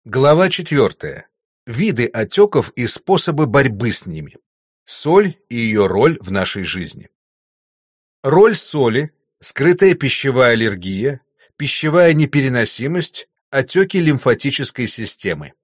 Глава 4. Виды отеков и способы борьбы с ними. Соль и ее роль в нашей жизни. Роль соли, скрытая пищевая аллергия, пищевая непереносимость, отеки лимфатической системы.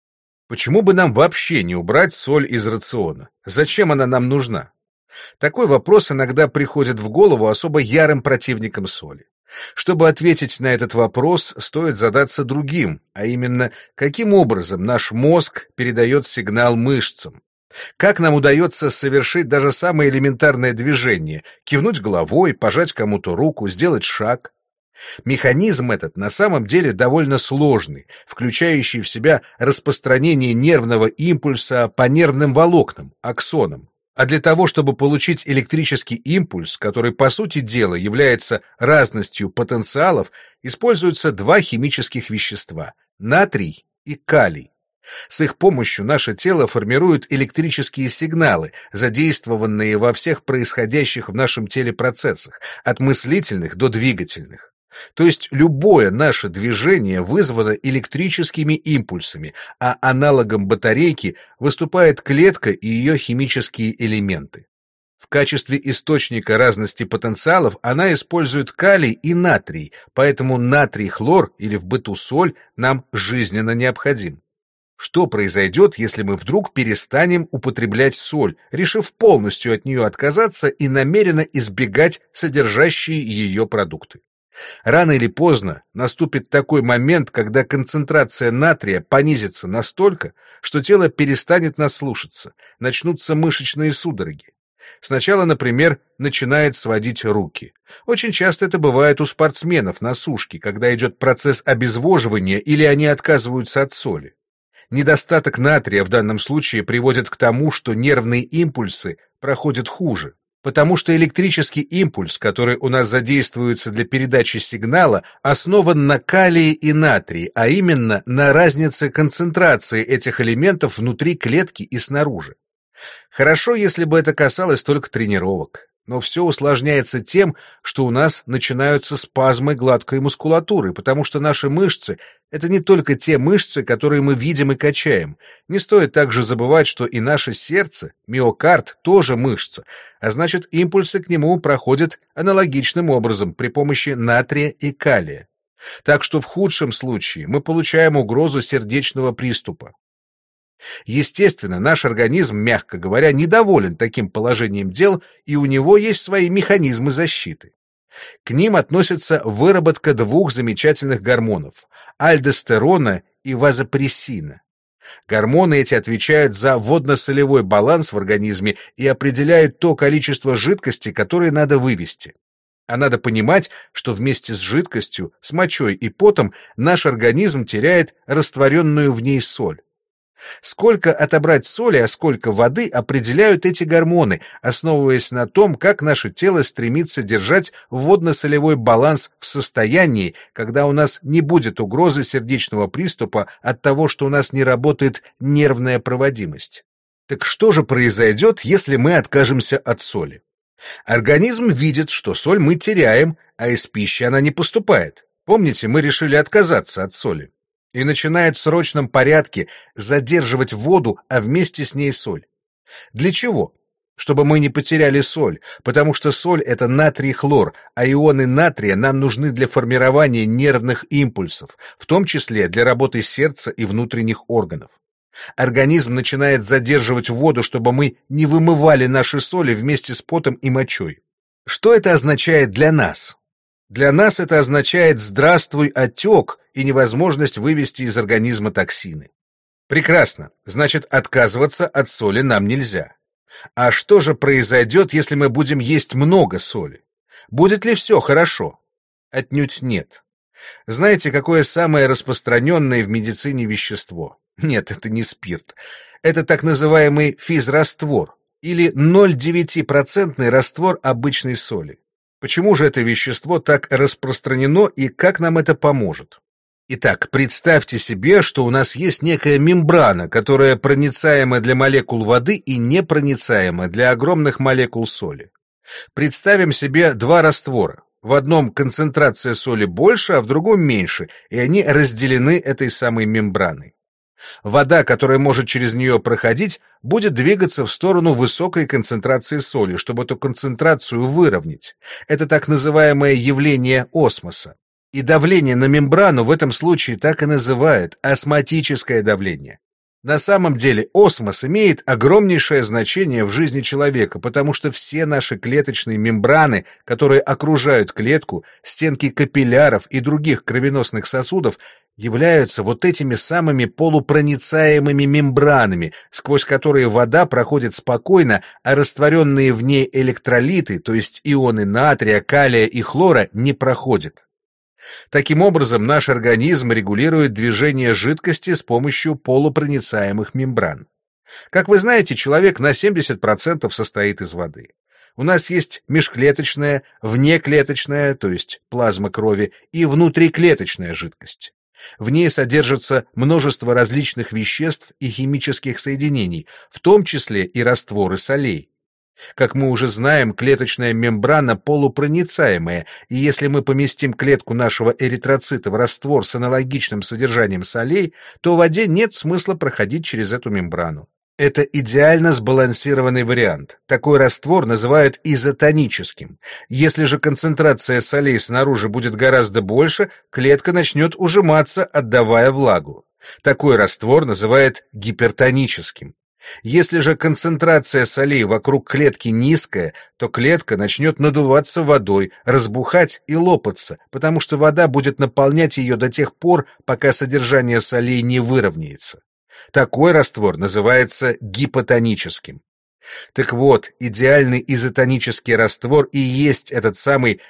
Почему бы нам вообще не убрать соль из рациона? Зачем она нам нужна? Такой вопрос иногда приходит в голову особо ярым противникам соли. Чтобы ответить на этот вопрос, стоит задаться другим, а именно, каким образом наш мозг передает сигнал мышцам. Как нам удается совершить даже самое элементарное движение, кивнуть головой, пожать кому-то руку, сделать шаг. Механизм этот на самом деле довольно сложный, включающий в себя распространение нервного импульса по нервным волокнам, аксонам. А для того, чтобы получить электрический импульс, который по сути дела является разностью потенциалов, используются два химических вещества – натрий и калий. С их помощью наше тело формирует электрические сигналы, задействованные во всех происходящих в нашем теле процессах, от мыслительных до двигательных. То есть любое наше движение вызвано электрическими импульсами, а аналогом батарейки выступает клетка и ее химические элементы. В качестве источника разности потенциалов она использует калий и натрий, поэтому натрий-хлор или в быту соль нам жизненно необходим. Что произойдет, если мы вдруг перестанем употреблять соль, решив полностью от нее отказаться и намеренно избегать содержащие ее продукты? Рано или поздно наступит такой момент, когда концентрация натрия понизится настолько, что тело перестанет нас слушаться, начнутся мышечные судороги. Сначала, например, начинает сводить руки. Очень часто это бывает у спортсменов на сушке, когда идет процесс обезвоживания или они отказываются от соли. Недостаток натрия в данном случае приводит к тому, что нервные импульсы проходят хуже. Потому что электрический импульс, который у нас задействуется для передачи сигнала, основан на калии и натрии, а именно на разнице концентрации этих элементов внутри клетки и снаружи. Хорошо, если бы это касалось только тренировок, но все усложняется тем, что у нас начинаются спазмы гладкой мускулатуры, потому что наши мышцы — это не только те мышцы, которые мы видим и качаем. Не стоит также забывать, что и наше сердце, миокард, тоже мышца, а значит, импульсы к нему проходят аналогичным образом при помощи натрия и калия. Так что в худшем случае мы получаем угрозу сердечного приступа. Естественно, наш организм, мягко говоря, недоволен таким положением дел, и у него есть свои механизмы защиты. К ним относятся выработка двух замечательных гормонов – альдостерона и вазопрессина. Гормоны эти отвечают за водно-солевой баланс в организме и определяют то количество жидкости, которое надо вывести. А надо понимать, что вместе с жидкостью, с мочой и потом наш организм теряет растворенную в ней соль. Сколько отобрать соли, а сколько воды определяют эти гормоны, основываясь на том, как наше тело стремится держать водно-солевой баланс в состоянии, когда у нас не будет угрозы сердечного приступа от того, что у нас не работает нервная проводимость. Так что же произойдет, если мы откажемся от соли? Организм видит, что соль мы теряем, а из пищи она не поступает. Помните, мы решили отказаться от соли. И начинает в срочном порядке задерживать воду, а вместе с ней соль. Для чего? Чтобы мы не потеряли соль, потому что соль — это натрий-хлор, а ионы натрия нам нужны для формирования нервных импульсов, в том числе для работы сердца и внутренних органов. Организм начинает задерживать воду, чтобы мы не вымывали наши соли вместе с потом и мочой. Что это означает для нас? Для нас это означает «здравствуй, отек» и невозможность вывести из организма токсины. Прекрасно, значит, отказываться от соли нам нельзя. А что же произойдет, если мы будем есть много соли? Будет ли все хорошо? Отнюдь нет. Знаете, какое самое распространенное в медицине вещество? Нет, это не спирт. Это так называемый физраствор, или 0,9% раствор обычной соли. Почему же это вещество так распространено и как нам это поможет? Итак, представьте себе, что у нас есть некая мембрана, которая проницаема для молекул воды и непроницаема для огромных молекул соли. Представим себе два раствора. В одном концентрация соли больше, а в другом меньше, и они разделены этой самой мембраной. Вода, которая может через нее проходить, будет двигаться в сторону высокой концентрации соли, чтобы эту концентрацию выровнять. Это так называемое явление осмоса. И давление на мембрану в этом случае так и называют осмотическое давление. На самом деле осмос имеет огромнейшее значение в жизни человека, потому что все наши клеточные мембраны, которые окружают клетку, стенки капилляров и других кровеносных сосудов, являются вот этими самыми полупроницаемыми мембранами, сквозь которые вода проходит спокойно, а растворенные в ней электролиты, то есть ионы натрия, калия и хлора, не проходят. Таким образом, наш организм регулирует движение жидкости с помощью полупроницаемых мембран. Как вы знаете, человек на 70% состоит из воды. У нас есть межклеточная, внеклеточная, то есть плазма крови, и внутриклеточная жидкость. В ней содержится множество различных веществ и химических соединений, в том числе и растворы солей. Как мы уже знаем, клеточная мембрана полупроницаемая, и если мы поместим клетку нашего эритроцита в раствор с аналогичным содержанием солей, то в воде нет смысла проходить через эту мембрану. Это идеально сбалансированный вариант. Такой раствор называют изотоническим. Если же концентрация солей снаружи будет гораздо больше, клетка начнет ужиматься, отдавая влагу. Такой раствор называют гипертоническим. Если же концентрация солей вокруг клетки низкая, то клетка начнет надуваться водой, разбухать и лопаться, потому что вода будет наполнять ее до тех пор, пока содержание солей не выровняется. Такой раствор называется гипотоническим. Так вот, идеальный изотонический раствор и есть этот самый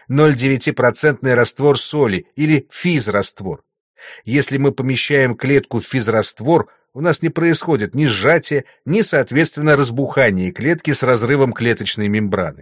0,9% раствор соли или физраствор. Если мы помещаем клетку в физраствор, у нас не происходит ни сжатия, ни, соответственно, разбухания клетки с разрывом клеточной мембраны.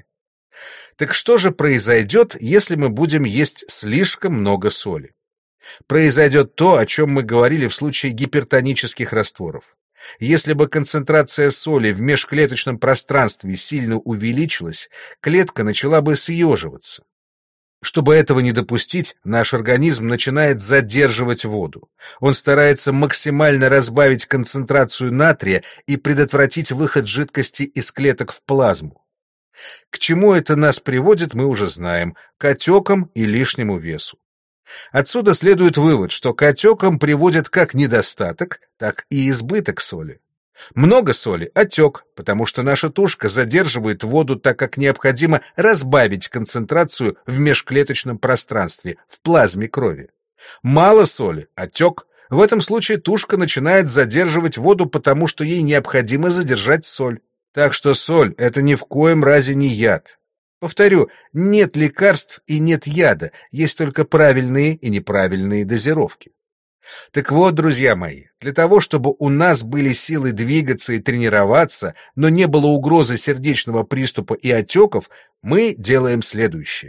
Так что же произойдет, если мы будем есть слишком много соли? Произойдет то, о чем мы говорили в случае гипертонических растворов. Если бы концентрация соли в межклеточном пространстве сильно увеличилась, клетка начала бы съеживаться. Чтобы этого не допустить, наш организм начинает задерживать воду. Он старается максимально разбавить концентрацию натрия и предотвратить выход жидкости из клеток в плазму. К чему это нас приводит, мы уже знаем – к отекам и лишнему весу. Отсюда следует вывод, что к отекам приводит как недостаток, так и избыток соли. Много соли – отек, потому что наша тушка задерживает воду, так как необходимо разбавить концентрацию в межклеточном пространстве, в плазме крови. Мало соли – отек. В этом случае тушка начинает задерживать воду, потому что ей необходимо задержать соль. Так что соль – это ни в коем разе не яд. Повторю, нет лекарств и нет яда, есть только правильные и неправильные дозировки. Так вот, друзья мои, для того, чтобы у нас были силы двигаться и тренироваться, но не было угрозы сердечного приступа и отеков, мы делаем следующее.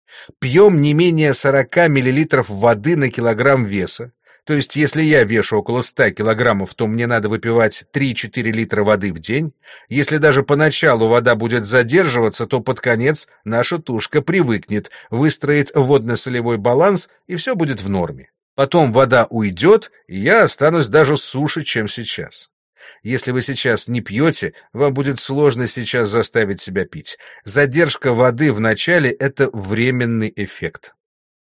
Пьем не менее 40 мл воды на килограмм веса, то есть если я вешу около 100 килограммов, то мне надо выпивать 3-4 литра воды в день. Если даже поначалу вода будет задерживаться, то под конец наша тушка привыкнет, выстроит водно-солевой баланс, и все будет в норме. Потом вода уйдет, и я останусь даже суше, чем сейчас. Если вы сейчас не пьете, вам будет сложно сейчас заставить себя пить. Задержка воды в начале – это временный эффект.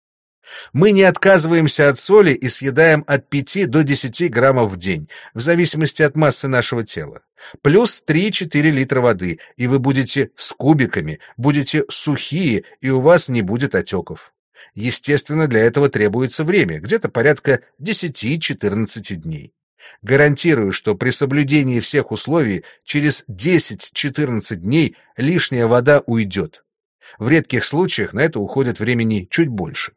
Мы не отказываемся от соли и съедаем от 5 до 10 граммов в день, в зависимости от массы нашего тела. Плюс 3-4 литра воды, и вы будете с кубиками, будете сухие, и у вас не будет отеков. Естественно, для этого требуется время, где-то порядка 10-14 дней. Гарантирую, что при соблюдении всех условий через 10-14 дней лишняя вода уйдет. В редких случаях на это уходит времени чуть больше.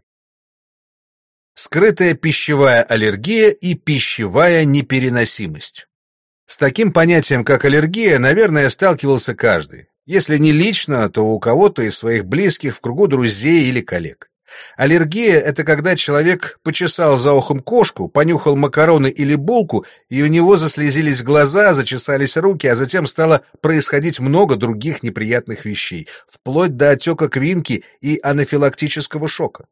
Скрытая пищевая аллергия и пищевая непереносимость. С таким понятием, как аллергия, наверное, сталкивался каждый. Если не лично, то у кого-то из своих близких, в кругу друзей или коллег. Аллергия — это когда человек почесал за ухом кошку, понюхал макароны или булку, и у него заслезились глаза, зачесались руки, а затем стало происходить много других неприятных вещей, вплоть до отека квинки и анафилактического шока.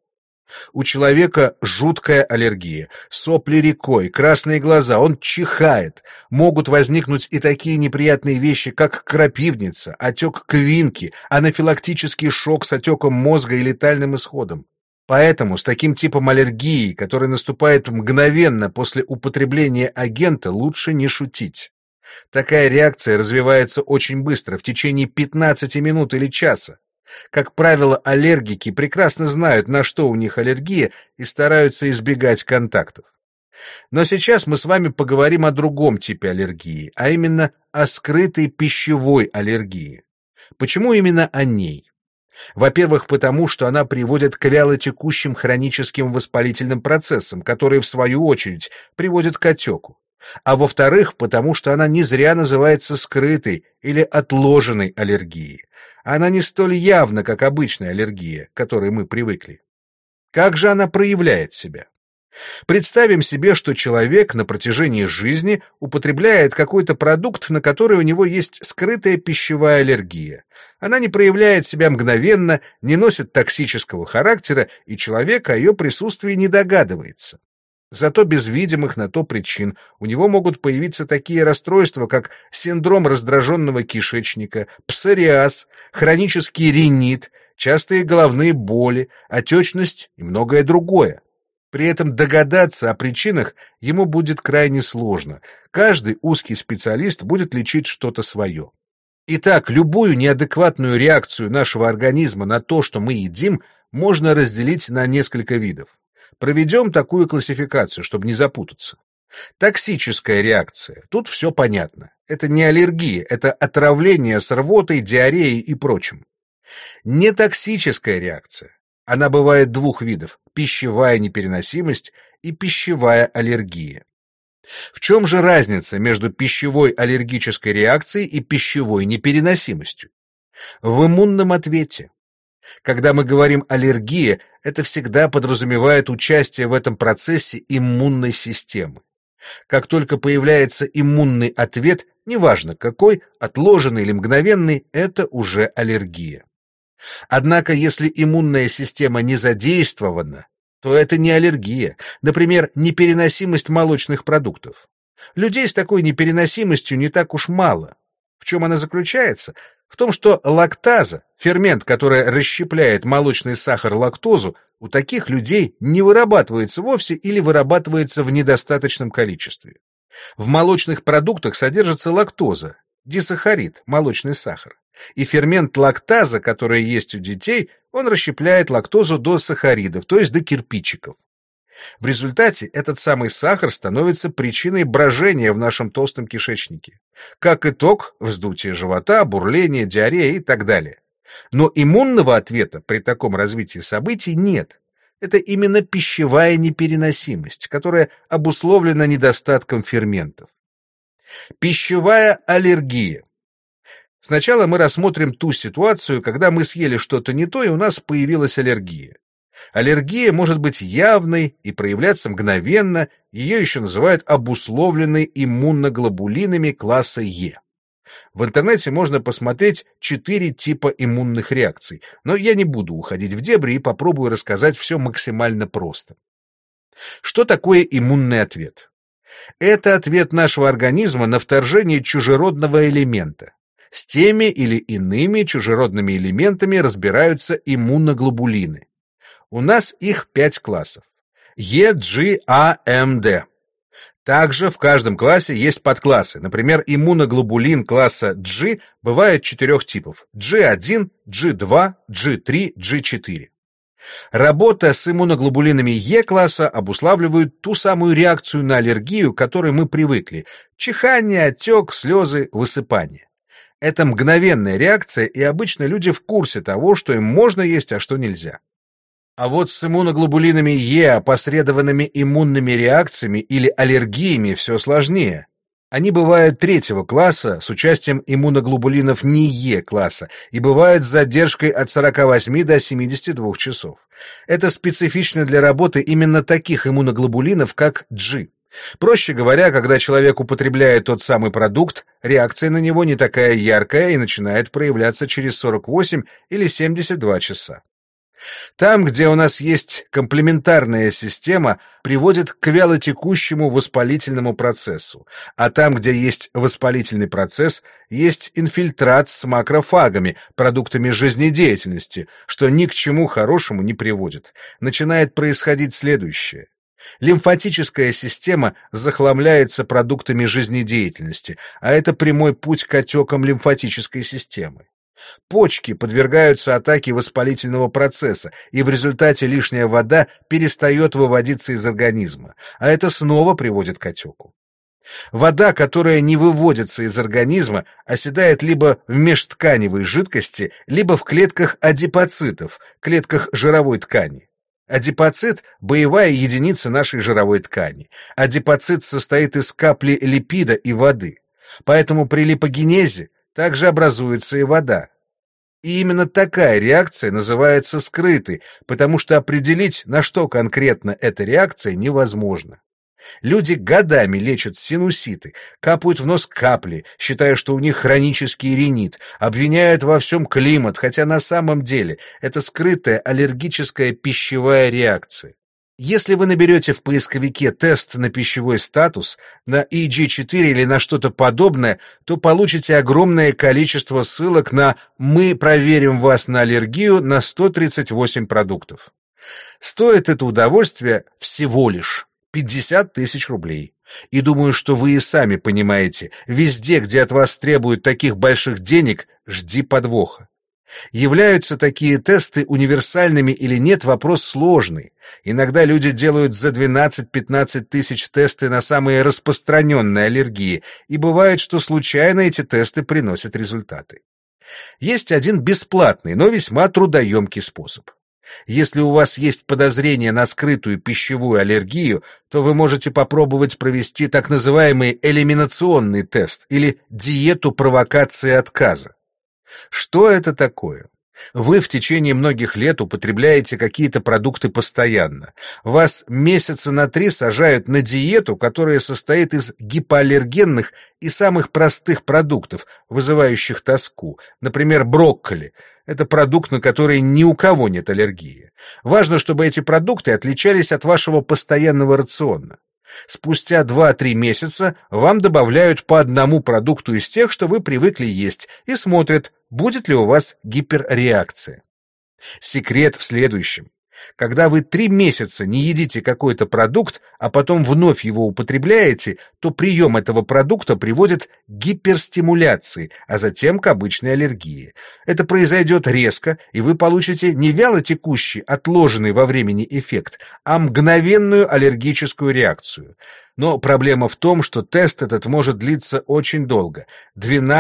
У человека жуткая аллергия, сопли рекой, красные глаза, он чихает. Могут возникнуть и такие неприятные вещи, как крапивница, отек квинки, анафилактический шок с отеком мозга и летальным исходом. Поэтому с таким типом аллергии, который наступает мгновенно после употребления агента, лучше не шутить. Такая реакция развивается очень быстро, в течение 15 минут или часа. Как правило, аллергики прекрасно знают, на что у них аллергия, и стараются избегать контактов. Но сейчас мы с вами поговорим о другом типе аллергии, а именно о скрытой пищевой аллергии. Почему именно о ней? Во-первых, потому что она приводит к вялотекущим хроническим воспалительным процессам, которые, в свою очередь, приводят к отеку. А во-вторых, потому что она не зря называется скрытой или отложенной аллергией. Она не столь явна, как обычная аллергия, к которой мы привыкли. Как же она проявляет себя? Представим себе, что человек на протяжении жизни употребляет какой-то продукт, на который у него есть скрытая пищевая аллергия. Она не проявляет себя мгновенно, не носит токсического характера, и человек о ее присутствии не догадывается. Зато без видимых на то причин у него могут появиться такие расстройства, как синдром раздраженного кишечника, псориаз, хронический ринит, частые головные боли, отечность и многое другое. При этом догадаться о причинах ему будет крайне сложно. Каждый узкий специалист будет лечить что-то свое. Итак, любую неадекватную реакцию нашего организма на то, что мы едим, можно разделить на несколько видов. Проведем такую классификацию, чтобы не запутаться. Токсическая реакция. Тут все понятно. Это не аллергия, это отравление с рвотой, диареей и прочим. Нетоксическая реакция. Она бывает двух видов: пищевая непереносимость и пищевая аллергия. В чем же разница между пищевой аллергической реакцией и пищевой непереносимостью? В иммунном ответе. Когда мы говорим «аллергия», это всегда подразумевает участие в этом процессе иммунной системы. Как только появляется иммунный ответ, неважно какой, отложенный или мгновенный, это уже аллергия. Однако, если иммунная система не задействована, то это не аллергия, например, непереносимость молочных продуктов. Людей с такой непереносимостью не так уж мало. В чем она заключается? В том, что лактаза, фермент, который расщепляет молочный сахар лактозу, у таких людей не вырабатывается вовсе или вырабатывается в недостаточном количестве. В молочных продуктах содержится лактоза, дисахарид, молочный сахар. И фермент лактаза, который есть у детей, он расщепляет лактозу до сахаридов, то есть до кирпичиков. В результате этот самый сахар становится причиной брожения в нашем толстом кишечнике. Как итог, вздутие живота, бурление, диарея и так далее. Но иммунного ответа при таком развитии событий нет. Это именно пищевая непереносимость, которая обусловлена недостатком ферментов. Пищевая аллергия. Сначала мы рассмотрим ту ситуацию, когда мы съели что-то не то, и у нас появилась аллергия. Аллергия может быть явной и проявляться мгновенно, ее еще называют обусловленной иммуноглобулинами класса Е. В интернете можно посмотреть 4 типа иммунных реакций, но я не буду уходить в дебри и попробую рассказать все максимально просто. Что такое иммунный ответ? Это ответ нашего организма на вторжение чужеродного элемента. С теми или иными чужеродными элементами разбираются иммуноглобулины. У нас их 5 классов. Е, G, А, М, Д. Также в каждом классе есть подклассы. Например, иммуноглобулин класса G бывает 4 типов: G1, G2, G3, G4. Работа с иммуноглобулинами Е-класса обуславливает ту самую реакцию на аллергию, к которой мы привыкли: чихание, отек, слезы, высыпание. Это мгновенная реакция, и обычно люди в курсе того, что им можно есть, а что нельзя. А вот с иммуноглобулинами Е, опосредованными иммунными реакциями или аллергиями, все сложнее. Они бывают третьего класса с участием иммуноглобулинов не Е-класса и бывают с задержкой от 48 до 72 часов. Это специфично для работы именно таких иммуноглобулинов, как G. Проще говоря, когда человек употребляет тот самый продукт, реакция на него не такая яркая и начинает проявляться через 48 или 72 часа. Там, где у нас есть комплементарная система, приводит к вялотекущему воспалительному процессу, а там, где есть воспалительный процесс, есть инфильтрат с макрофагами, продуктами жизнедеятельности, что ни к чему хорошему не приводит. Начинает происходить следующее. Лимфатическая система захламляется продуктами жизнедеятельности, а это прямой путь к отекам лимфатической системы. Почки подвергаются атаке воспалительного процесса, и в результате лишняя вода перестает выводиться из организма, а это снова приводит к отеку. Вода, которая не выводится из организма, оседает либо в межтканевой жидкости, либо в клетках адипоцитов, клетках жировой ткани. Адипоцит – боевая единица нашей жировой ткани. Адипоцит состоит из капли липида и воды, поэтому при липогенезе также образуется и вода. И именно такая реакция называется скрытой, потому что определить, на что конкретно эта реакция, невозможно. Люди годами лечат синуситы, капают в нос капли, считая, что у них хронический ринит, обвиняют во всем климат, хотя на самом деле это скрытая аллергическая пищевая реакция. Если вы наберете в поисковике тест на пищевой статус, на EG4 или на что-то подобное, то получите огромное количество ссылок на «Мы проверим вас на аллергию» на 138 продуктов. Стоит это удовольствие всего лишь 50 тысяч рублей. И думаю, что вы и сами понимаете, везде, где от вас требуют таких больших денег, жди подвоха. Являются такие тесты универсальными или нет, вопрос сложный. Иногда люди делают за 12-15 тысяч тесты на самые распространенные аллергии, и бывает, что случайно эти тесты приносят результаты. Есть один бесплатный, но весьма трудоемкий способ. Если у вас есть подозрение на скрытую пищевую аллергию, то вы можете попробовать провести так называемый элиминационный тест или диету провокации отказа. Что это такое? Вы в течение многих лет употребляете какие-то продукты постоянно. Вас месяца на 3 сажают на диету, которая состоит из гипоаллергенных и самых простых продуктов, вызывающих тоску. Например, брокколи. Это продукт, на который ни у кого нет аллергии. Важно, чтобы эти продукты отличались от вашего постоянного рациона. Спустя 2-3 месяца вам добавляют по одному продукту из тех, что вы привыкли есть, и смотрят, будет ли у вас гиперреакция. Секрет в следующем. Когда вы 3 месяца не едите какой-то продукт, а потом вновь его употребляете, то прием этого продукта приводит к гиперстимуляции, а затем к обычной аллергии. Это произойдет резко, и вы получите не вялотекущий, отложенный во времени эффект, а мгновенную аллергическую реакцию. Но проблема в том, что тест этот может длиться очень долго –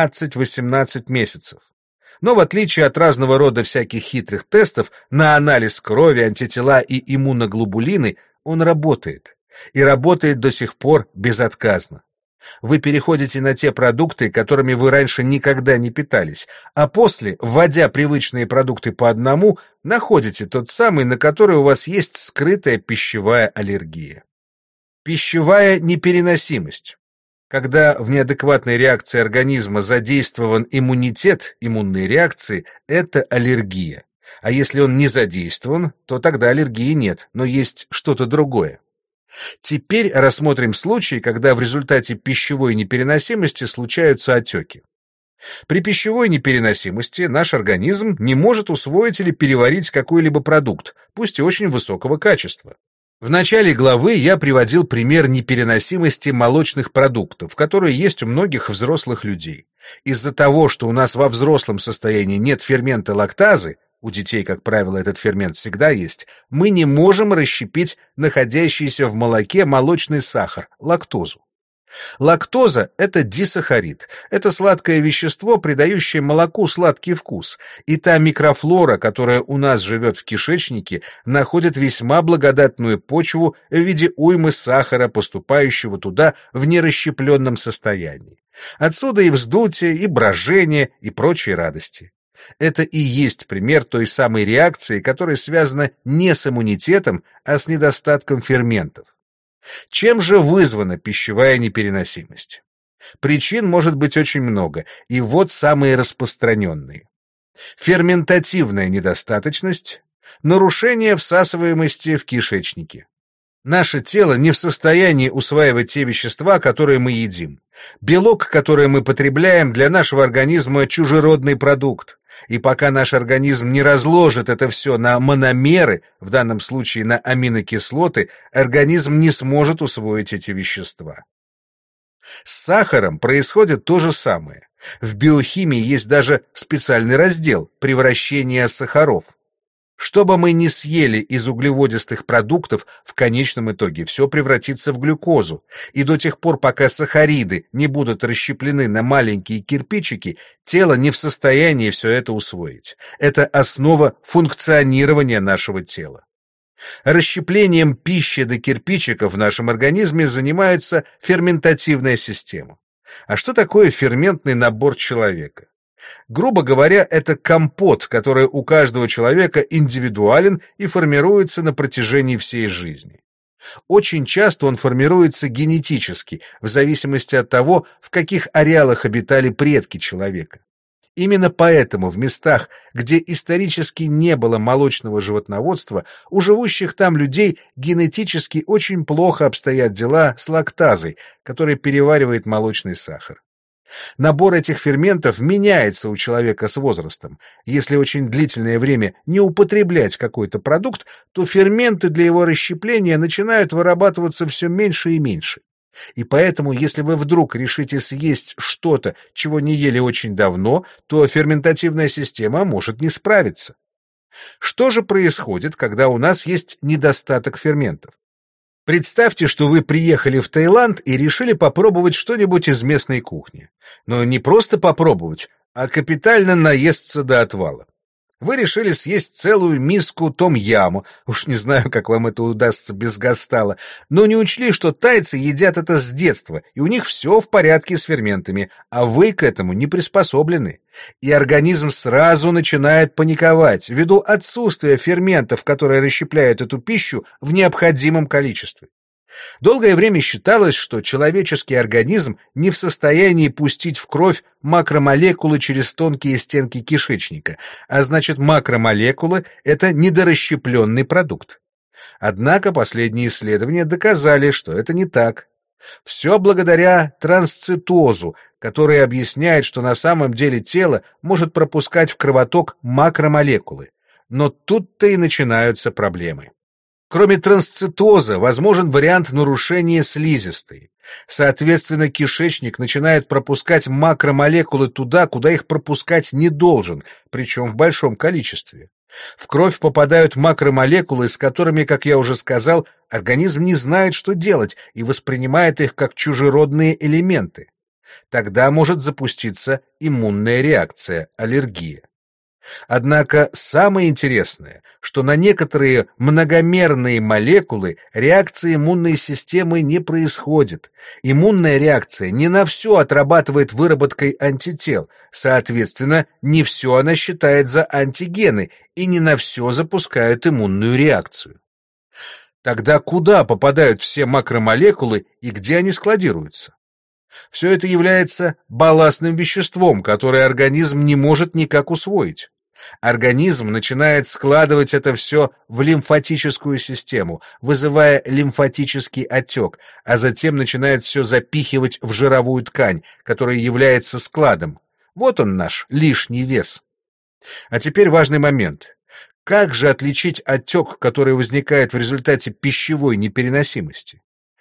12-18 месяцев. Но в отличие от разного рода всяких хитрых тестов на анализ крови, антитела и иммуноглобулины, он работает. И работает до сих пор безотказно. Вы переходите на те продукты, которыми вы раньше никогда не питались, а после, вводя привычные продукты по одному, находите тот самый, на который у вас есть скрытая пищевая аллергия. Пищевая непереносимость. Когда в неадекватной реакции организма задействован иммунитет, иммунные реакции, это аллергия. А если он не задействован, то тогда аллергии нет, но есть что-то другое. Теперь рассмотрим случаи, когда в результате пищевой непереносимости случаются отеки. При пищевой непереносимости наш организм не может усвоить или переварить какой-либо продукт, пусть и очень высокого качества. В начале главы я приводил пример непереносимости молочных продуктов, которые есть у многих взрослых людей. Из-за того, что у нас во взрослом состоянии нет фермента лактазы, у детей, как правило, этот фермент всегда есть, мы не можем расщепить находящийся в молоке молочный сахар, лактозу. Лактоза — это дисахарид. Это сладкое вещество, придающее молоку сладкий вкус. И та микрофлора, которая у нас живет в кишечнике, находит весьма благодатную почву в виде уймы сахара, поступающего туда в нерасщепленном состоянии. Отсюда и вздутие, и брожение, и прочие радости. Это и есть пример той самой реакции, которая связана не с иммунитетом, а с недостатком ферментов. Чем же вызвана пищевая непереносимость? Причин может быть очень много, и вот самые распространенные. Ферментативная недостаточность, нарушение всасываемости в кишечнике. Наше тело не в состоянии усваивать те вещества, которые мы едим. Белок, который мы потребляем, для нашего организма чужеродный продукт. И пока наш организм не разложит это все на мономеры, в данном случае на аминокислоты, организм не сможет усвоить эти вещества. С сахаром происходит то же самое. В биохимии есть даже специальный раздел «Превращение сахаров». Что бы мы ни съели из углеводистых продуктов, в конечном итоге все превратится в глюкозу, и до тех пор, пока сахариды не будут расщеплены на маленькие кирпичики, тело не в состоянии все это усвоить. Это основа функционирования нашего тела. Расщеплением пищи до кирпичиков в нашем организме занимается ферментативная система. А что такое ферментный набор человека? Грубо говоря, это компот, который у каждого человека индивидуален и формируется на протяжении всей жизни. Очень часто он формируется генетически, в зависимости от того, в каких ареалах обитали предки человека. Именно поэтому в местах, где исторически не было молочного животноводства, у живущих там людей генетически очень плохо обстоят дела с лактазой, которая переваривает молочный сахар. Набор этих ферментов меняется у человека с возрастом. Если очень длительное время не употреблять какой-то продукт, то ферменты для его расщепления начинают вырабатываться все меньше и меньше. И поэтому, если вы вдруг решите съесть что-то, чего не ели очень давно, то ферментативная система может не справиться. Что же происходит, когда у нас есть недостаток ферментов? Представьте, что вы приехали в Таиланд и решили попробовать что-нибудь из местной кухни. Но не просто попробовать, а капитально наесться до отвала. Вы решили съесть целую миску том-яму, уж не знаю, как вам это удастся без гастала, но не учли, что тайцы едят это с детства, и у них все в порядке с ферментами, а вы к этому не приспособлены. И организм сразу начинает паниковать ввиду отсутствия ферментов, которые расщепляют эту пищу в необходимом количестве. Долгое время считалось, что человеческий организм не в состоянии пустить в кровь макромолекулы через тонкие стенки кишечника, а значит макромолекулы — это недорасщепленный продукт. Однако последние исследования доказали, что это не так. Все благодаря трансцитозу, который объясняет, что на самом деле тело может пропускать в кровоток макромолекулы. Но тут-то и начинаются проблемы. Кроме трансцитоза, возможен вариант нарушения слизистой. Соответственно, кишечник начинает пропускать макромолекулы туда, куда их пропускать не должен, причем в большом количестве. В кровь попадают макромолекулы, с которыми, как я уже сказал, организм не знает, что делать, и воспринимает их как чужеродные элементы. Тогда может запуститься иммунная реакция, аллергия. Однако самое интересное, что на некоторые многомерные молекулы реакции иммунной системы не происходит. Иммунная реакция не на все отрабатывает выработкой антител, соответственно, не все она считает за антигены и не на все запускает иммунную реакцию. Тогда куда попадают все макромолекулы и где они складируются? Все это является балластным веществом, которое организм не может никак усвоить. Организм начинает складывать это все в лимфатическую систему, вызывая лимфатический отек, а затем начинает все запихивать в жировую ткань, которая является складом. Вот он наш лишний вес. А теперь важный момент. Как же отличить отек, который возникает в результате пищевой непереносимости?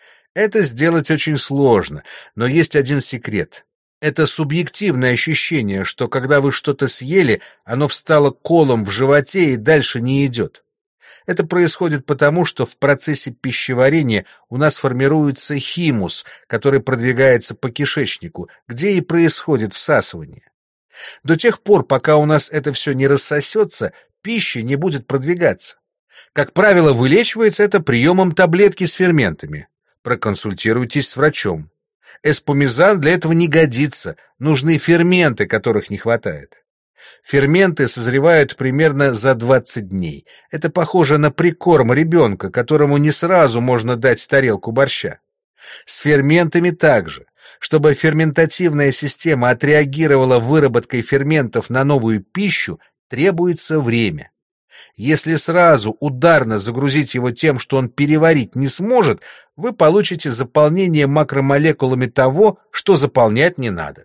Это сделать очень сложно, но есть один секрет. Это субъективное ощущение, что когда вы что-то съели, оно встало колом в животе и дальше не идет. Это происходит потому, что в процессе пищеварения у нас формируется химус, который продвигается по кишечнику, где и происходит всасывание. До тех пор, пока у нас это все не рассосется, пища не будет продвигаться. Как правило, вылечивается это приемом таблетки с ферментами. Проконсультируйтесь с врачом. Эспумизан для этого не годится, нужны ферменты, которых не хватает. Ферменты созревают примерно за 20 дней. Это похоже на прикорм ребенка, которому не сразу можно дать тарелку борща. С ферментами также. Чтобы ферментативная система отреагировала выработкой ферментов на новую пищу, требуется время. Если сразу ударно загрузить его тем, что он переварить не сможет, вы получите заполнение макромолекулами того, что заполнять не надо.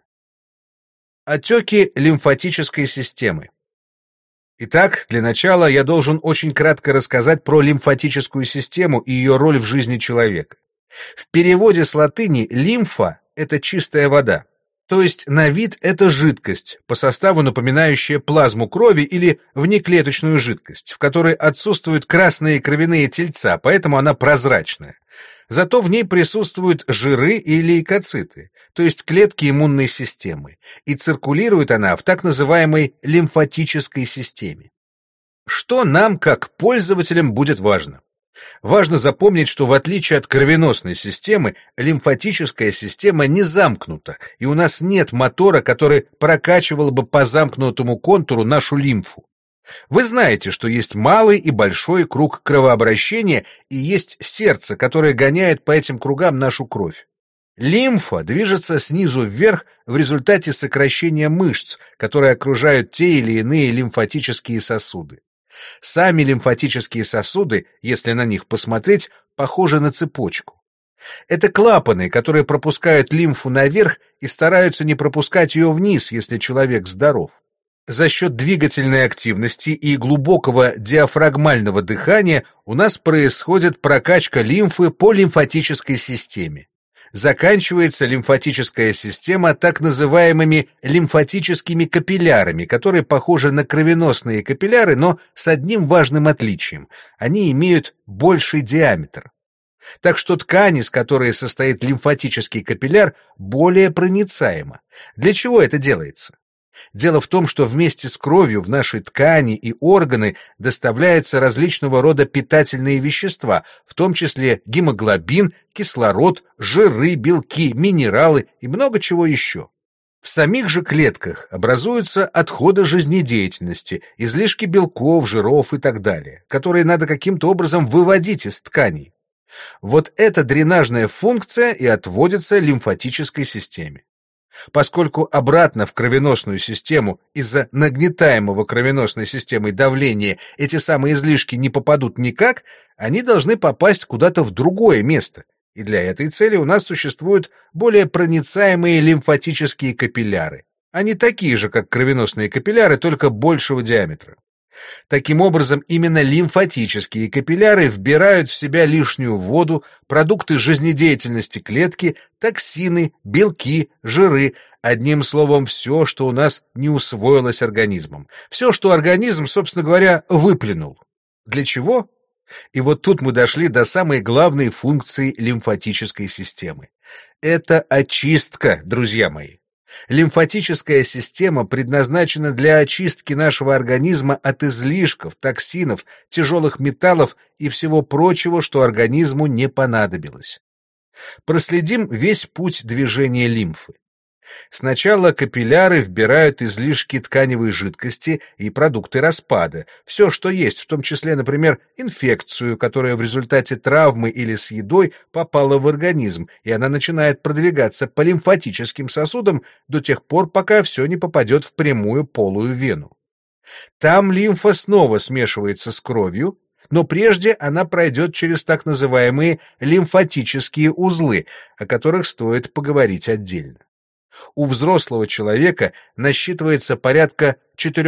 Отеки лимфатической системы. Итак, для начала я должен очень кратко рассказать про лимфатическую систему и ее роль в жизни человека. В переводе с латыни лимфа — это чистая вода. То есть на вид это жидкость, по составу напоминающая плазму крови или внеклеточную жидкость, в которой отсутствуют красные кровяные тельца, поэтому она прозрачная. Зато в ней присутствуют жиры и лейкоциты, то есть клетки иммунной системы, и циркулирует она в так называемой лимфатической системе. Что нам, как пользователям, будет важно? Важно запомнить, что в отличие от кровеносной системы, лимфатическая система не замкнута, и у нас нет мотора, который прокачивал бы по замкнутому контуру нашу лимфу. Вы знаете, что есть малый и большой круг кровообращения, и есть сердце, которое гоняет по этим кругам нашу кровь. Лимфа движется снизу вверх в результате сокращения мышц, которые окружают те или иные лимфатические сосуды. Сами лимфатические сосуды, если на них посмотреть, похожи на цепочку. Это клапаны, которые пропускают лимфу наверх и стараются не пропускать ее вниз, если человек здоров. За счет двигательной активности и глубокого диафрагмального дыхания у нас происходит прокачка лимфы по лимфатической системе. Заканчивается лимфатическая система так называемыми лимфатическими капиллярами, которые похожи на кровеносные капилляры, но с одним важным отличием: они имеют больший диаметр. Так что ткань, из которой состоит лимфатический капилляр, более проницаема. Для чего это делается? Дело в том, что вместе с кровью в наши ткани и органы доставляются различного рода питательные вещества, в том числе гемоглобин, кислород, жиры, белки, минералы и много чего еще. В самих же клетках образуются отходы жизнедеятельности, излишки белков, жиров и так далее, которые надо каким-то образом выводить из тканей. Вот эта дренажная функция и отводится лимфатической системе. Поскольку обратно в кровеносную систему из-за нагнетаемого кровеносной системой давления эти самые излишки не попадут никак, они должны попасть куда-то в другое место, и для этой цели у нас существуют более проницаемые лимфатические капилляры. Они такие же, как кровеносные капилляры, только большего диаметра. Таким образом, именно лимфатические капилляры вбирают в себя лишнюю воду, продукты жизнедеятельности клетки, токсины, белки, жиры, одним словом, все, что у нас не усвоилось организмом. Все, что организм, собственно говоря, выплюнул. Для чего? И вот тут мы дошли до самой главной функции лимфатической системы. Это очистка, друзья мои. Лимфатическая система предназначена для очистки нашего организма от излишков, токсинов, тяжелых металлов и всего прочего, что организму не понадобилось. Проследим весь путь движения лимфы. Сначала капилляры вбирают излишки тканевой жидкости и продукты распада, все, что есть, в том числе, например, инфекцию, которая в результате травмы или с едой попала в организм, и она начинает продвигаться по лимфатическим сосудам до тех пор, пока все не попадет в прямую полую вену. Там лимфа снова смешивается с кровью, но прежде она пройдет через так называемые лимфатические узлы, о которых стоит поговорить отдельно. У взрослого человека насчитывается порядка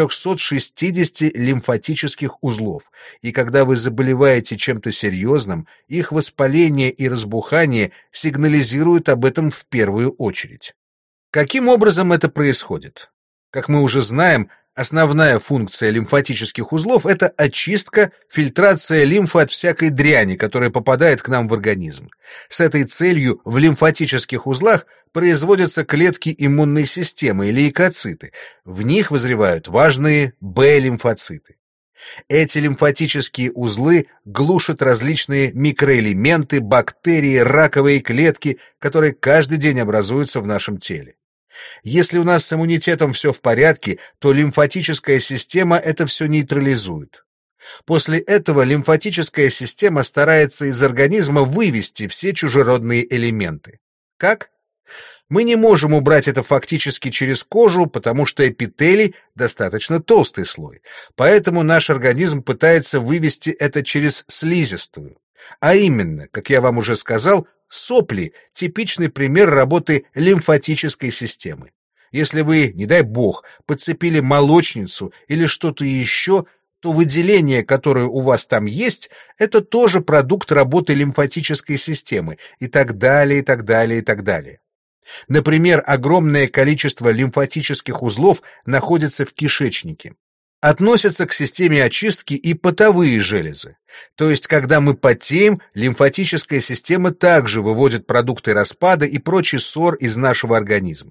460 лимфатических узлов, и когда вы заболеваете чем-то серьезным, их воспаление и разбухание сигнализируют об этом в первую очередь. Каким образом это происходит? Как мы уже знаем, Основная функция лимфатических узлов — это очистка, фильтрация лимфы от всякой дряни, которая попадает к нам в организм. С этой целью в лимфатических узлах производятся клетки иммунной системы, лейкоциты. В них вызревают важные Б-лимфоциты. Эти лимфатические узлы глушат различные микроэлементы, бактерии, раковые клетки, которые каждый день образуются в нашем теле. Если у нас с иммунитетом все в порядке, то лимфатическая система это все нейтрализует. После этого лимфатическая система старается из организма вывести все чужеродные элементы. Как? Мы не можем убрать это фактически через кожу, потому что эпителий достаточно толстый слой. Поэтому наш организм пытается вывести это через слизистую. А именно, как я вам уже сказал, сопли – типичный пример работы лимфатической системы. Если вы, не дай бог, подцепили молочницу или что-то еще, то выделение, которое у вас там есть, это тоже продукт работы лимфатической системы и так далее, и так далее, и так далее. Например, огромное количество лимфатических узлов находится в кишечнике. Относятся к системе очистки и потовые железы. То есть, когда мы потеем, лимфатическая система также выводит продукты распада и прочий ссор из нашего организма.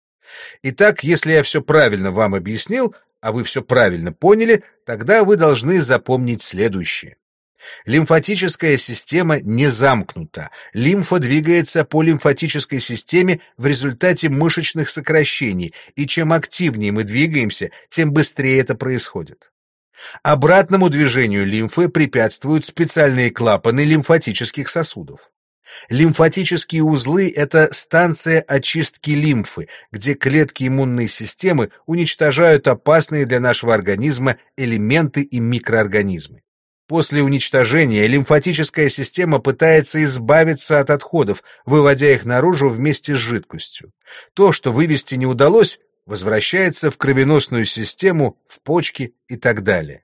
Итак, если я все правильно вам объяснил, а вы все правильно поняли, тогда вы должны запомнить следующее. Лимфатическая система не замкнута. Лимфа двигается по лимфатической системе в результате мышечных сокращений, и чем активнее мы двигаемся, тем быстрее это происходит. Обратному движению лимфы препятствуют специальные клапаны лимфатических сосудов. Лимфатические узлы — это станция очистки лимфы, где клетки иммунной системы уничтожают опасные для нашего организма элементы и микроорганизмы. После уничтожения лимфатическая система пытается избавиться от отходов, выводя их наружу вместе с жидкостью. То, что вывести не удалось, возвращается в кровеносную систему, в почки и так далее.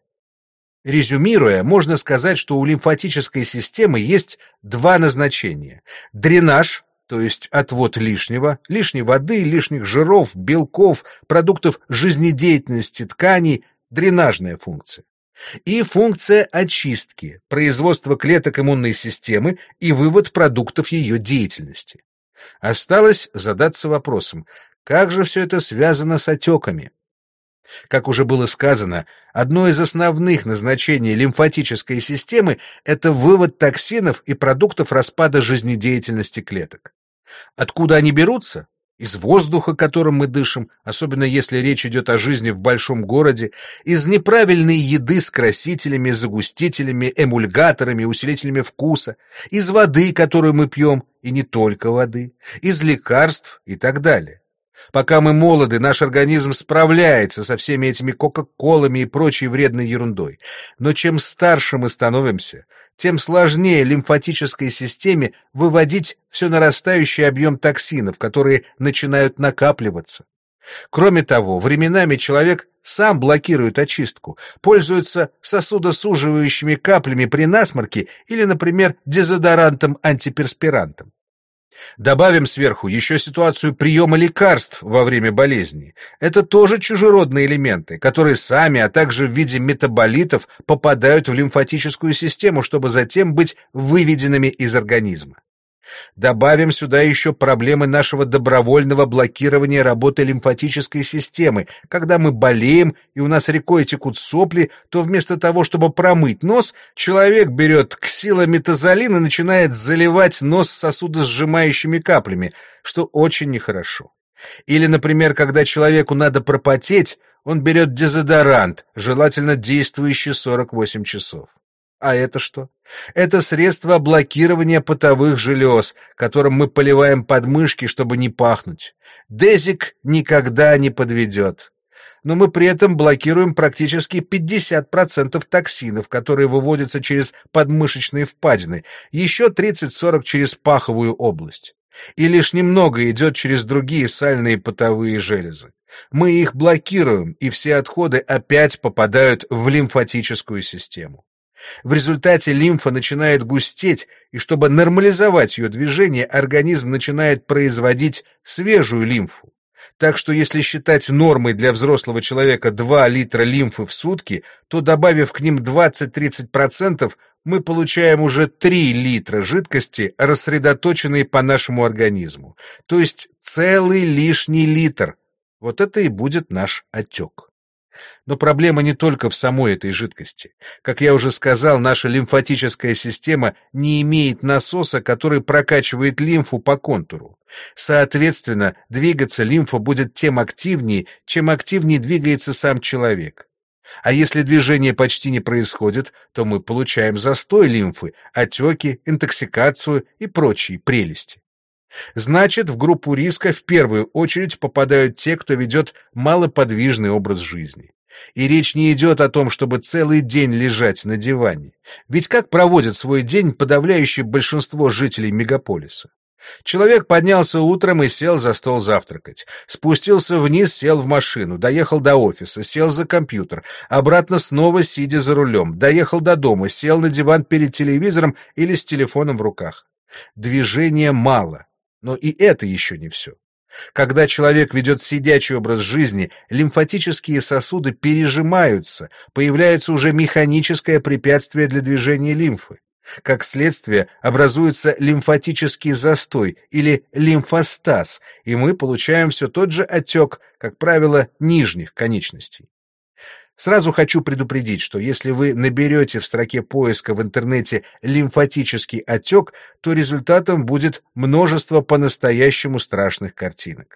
Резюмируя, можно сказать, что у лимфатической системы есть два назначения. Дренаж, то есть отвод лишней воды, лишних жиров, белков, продуктов жизнедеятельности тканей, дренажная функция. И функция очистки, производство клеток иммунной системы и вывод продуктов ее деятельности. Осталось задаться вопросом, как же все это связано с отеками? Как уже было сказано, одно из основных назначений лимфатической системы — это вывод токсинов и продуктов распада жизнедеятельности клеток. Откуда они берутся? Из воздуха, которым мы дышим, особенно если речь идет о жизни в большом городе, из неправильной еды с красителями, загустителями, эмульгаторами, усилителями вкуса, из воды, которую мы пьем, и не только воды, из лекарств и так далее. Пока мы молоды, наш организм справляется со всеми этими кока-колами и прочей вредной ерундой. Но чем старше мы становимся, тем сложнее лимфатической системе выводить все нарастающий объем токсинов, которые начинают накапливаться. Кроме того, временами человек сам блокирует очистку, пользуется сосудосуживающими каплями при насморке или, например, дезодорантом-антиперспирантом. Добавим сверху еще ситуацию приема лекарств во время болезни. Это тоже чужеродные элементы, которые сами, а также в виде метаболитов попадают в лимфатическую систему, чтобы затем быть выведенными из организма. Добавим сюда еще проблемы нашего добровольного блокирования работы лимфатической системы. Когда мы болеем и у нас рекой текут сопли, то вместо того, чтобы промыть нос, человек берет ксилометазолин и начинает заливать нос сосудосжимающими каплями, что очень нехорошо. Или, например, когда человеку надо пропотеть, он берет дезодорант, желательно действующий 48 часов. А это что? Это средство блокирования потовых желез, которым мы поливаем подмышки, чтобы не пахнуть. Дезик никогда не подведет. Но мы при этом блокируем практически 50% токсинов, которые выводятся через подмышечные впадины, еще 30-40 через паховую область. И лишь немного идет через другие сальные потовые железы. Мы их блокируем, и все отходы опять попадают в лимфатическую систему. В результате лимфа начинает густеть, и чтобы нормализовать ее движение, организм начинает производить свежую лимфу. Так что если считать нормой для взрослого человека 2 литра лимфы в сутки, то, добавив к ним 20-30%, мы получаем уже 3 литра жидкости, рассредоточенной по нашему организму. То есть целый лишний литр. Вот это и будет наш отек. Но проблема не только в самой этой жидкости. Как я уже сказал, наша лимфатическая система не имеет насоса, который прокачивает лимфу по контуру. Соответственно, двигаться лимфа будет тем активнее, чем активнее двигается сам человек. А если движение почти не происходит, то мы получаем застой лимфы, отеки, интоксикацию и прочие прелести. Значит, в группу риска в первую очередь попадают те, кто ведет малоподвижный образ жизни. И речь не идет о том, чтобы целый день лежать на диване. Ведь как проводит свой день подавляющее большинство жителей мегаполиса? Человек поднялся утром и сел за стол завтракать. Спустился вниз, сел в машину, доехал до офиса, сел за компьютер, обратно снова сидя за рулем, доехал до дома, сел на диван перед телевизором или с телефоном в руках. Движения мало. Но и это еще не все. Когда человек ведет сидячий образ жизни, лимфатические сосуды пережимаются, появляется уже механическое препятствие для движения лимфы. Как следствие, образуется лимфатический застой или лимфостаз, и мы получаем все тот же отек, как правило, нижних конечностей. Сразу хочу предупредить, что если вы наберете в строке поиска в интернете «лимфатический отек», то результатом будет множество по-настоящему страшных картинок.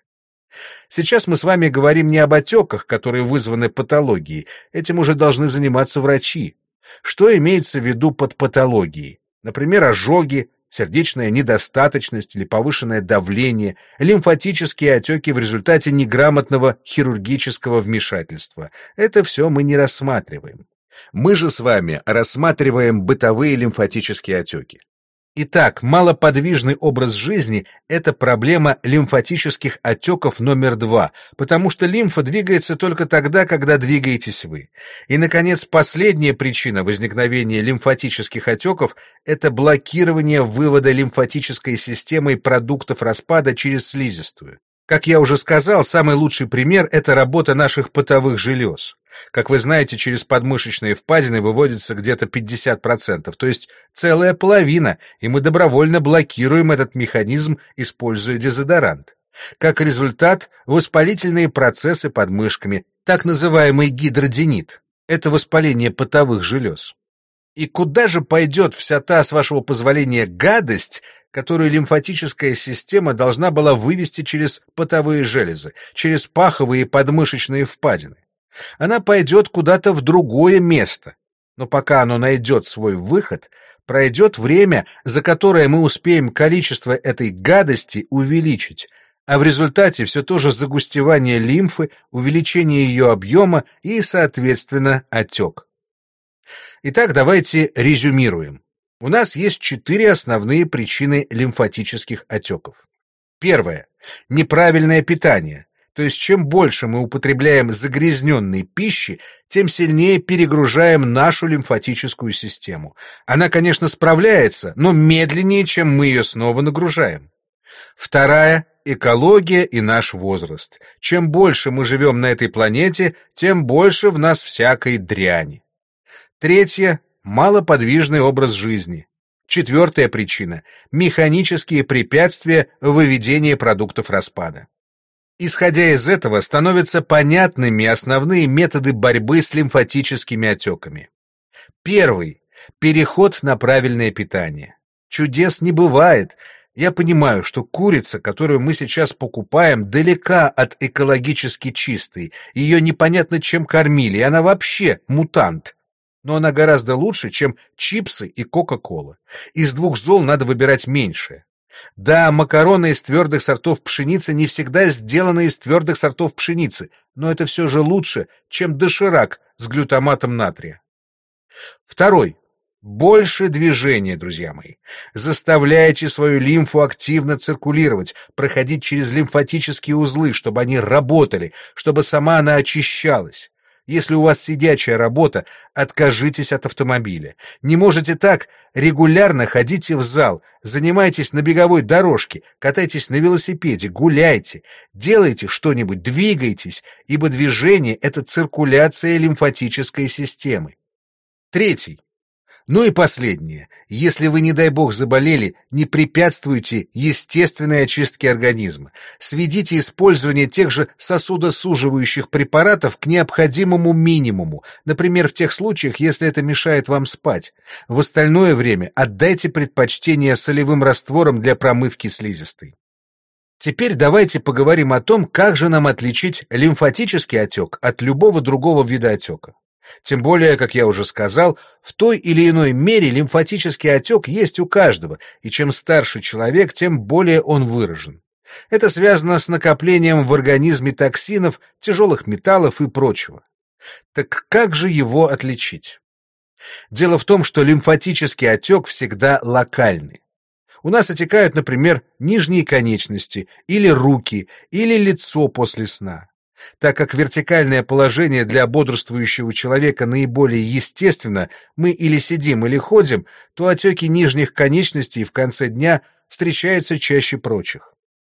Сейчас мы с вами говорим не об отеках, которые вызваны патологией, этим уже должны заниматься врачи. Что имеется в виду под патологией? Например, ожоги, сердечная недостаточность или повышенное давление, лимфатические отеки в результате неграмотного хирургического вмешательства. Это все мы не рассматриваем. Мы же с вами рассматриваем бытовые лимфатические отеки. Итак, малоподвижный образ жизни – это проблема лимфатических отеков номер 2, потому что лимфа двигается только тогда, когда двигаетесь вы. И, наконец, последняя причина возникновения лимфатических отеков – это блокирование вывода лимфатической системой продуктов распада через слизистую. Как я уже сказал, самый лучший пример – это работа наших потовых желез. Как вы знаете, через подмышечные впадины выводится где-то 50%, то есть целая половина, и мы добровольно блокируем этот механизм, используя дезодорант. Как результат, воспалительные процессы под мышками, так называемый гидроденит – это воспаление потовых желез. И куда же пойдет вся та, с вашего позволения, гадость, которую лимфатическая система должна была вывести через потовые железы, через паховые и подмышечные впадины? Она пойдет куда-то в другое место. Но пока оно найдет свой выход, пройдет время, за которое мы успеем количество этой гадости увеличить, а в результате все то же загустевание лимфы, увеличение ее объема и, соответственно, отек. Итак, давайте резюмируем. У нас есть 4 основные причины лимфатических отеков. Первое. Неправильное питание. То есть чем больше мы употребляем загрязненной пищи, тем сильнее перегружаем нашу лимфатическую систему. Она, конечно, справляется, но медленнее, чем мы ее снова нагружаем. Вторая – экология и наш возраст. Чем больше мы живем на этой планете, тем больше в нас всякой дряни. Третья – малоподвижный образ жизни. Четвертая причина – механические препятствия выведения продуктов распада. Исходя из этого, становятся понятными основные методы борьбы с лимфатическими отеками. Первый – переход на правильное питание. Чудес не бывает. Я понимаю, что курица, которую мы сейчас покупаем, далека от экологически чистой. Ее непонятно чем кормили, и она вообще мутант. Но она гораздо лучше, чем чипсы и кока-кола. Из двух зол надо выбирать меньшее. Да, макароны из твердых сортов пшеницы не всегда сделаны из твердых сортов пшеницы, но это все же лучше, чем доширак с глютаматом натрия. Второй. Больше движения, друзья мои. Заставляйте свою лимфу активно циркулировать, проходить через лимфатические узлы, чтобы они работали, чтобы сама она очищалась. Если у вас сидячая работа, откажитесь от автомобиля. Не можете так, регулярно ходите в зал, занимайтесь на беговой дорожке, катайтесь на велосипеде, гуляйте, делайте что-нибудь, двигайтесь, ибо движение — это циркуляция лимфатической системы. Третий. Ну и последнее. Если вы, не дай бог, заболели, не препятствуйте естественной очистке организма. Сведите использование тех же сосудосуживающих препаратов к необходимому минимуму, например, в тех случаях, если это мешает вам спать. В остальное время отдайте предпочтение солевым растворам для промывки слизистой. Теперь давайте поговорим о том, как же нам отличить лимфатический отек от любого другого вида отека. Тем более, как я уже сказал, в той или иной мере лимфатический отек есть у каждого, и чем старше человек, тем более он выражен. Это связано с накоплением в организме токсинов, тяжелых металлов и прочего. Так как же его отличить? Дело в том, что лимфатический отек всегда локальный. У нас отекают, например, нижние конечности, или руки, или лицо после сна. Так как вертикальное положение для бодрствующего человека наиболее естественно, мы или сидим, или ходим, то отеки нижних конечностей в конце дня встречаются чаще прочих.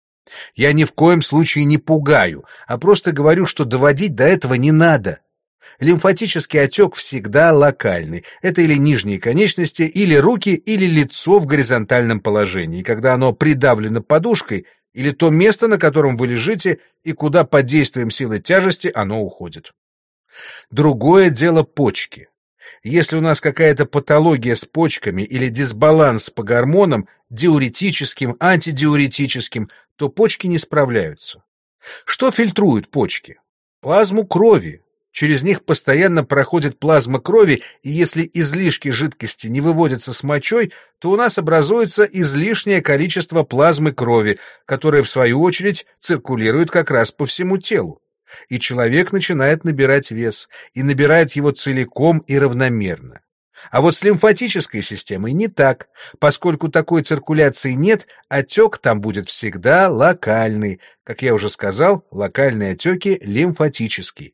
Я ни в коем случае не пугаю, а просто говорю, что доводить до этого не надо. Лимфатический отек всегда локальный. Это или нижние конечности, или руки, или лицо в горизонтальном положении, когда оно придавлено подушкой, или то место, на котором вы лежите, и куда под действием силы тяжести оно уходит. Другое дело почки. Если у нас какая-то патология с почками или дисбаланс по гормонам, диуретическим, антидиуретическим, то почки не справляются. Что фильтруют почки? Плазму крови. Через них постоянно проходит плазма крови, и если излишки жидкости не выводятся с мочой, то у нас образуется излишнее количество плазмы крови, которая, в свою очередь, циркулирует как раз по всему телу. И человек начинает набирать вес, и набирает его целиком и равномерно. А вот с лимфатической системой не так. Поскольку такой циркуляции нет, отек там будет всегда локальный. Как я уже сказал, локальные отеки лимфатические.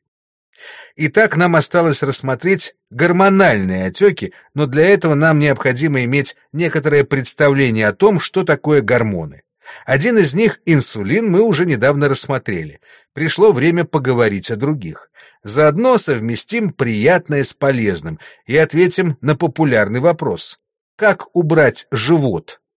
Итак, нам осталось рассмотреть гормональные отеки, но для этого нам необходимо иметь некоторое представление о том, что такое гормоны. Один из них, инсулин, мы уже недавно рассмотрели. Пришло время поговорить о других. Заодно совместим приятное с полезным и ответим на популярный вопрос. Как убрать живот?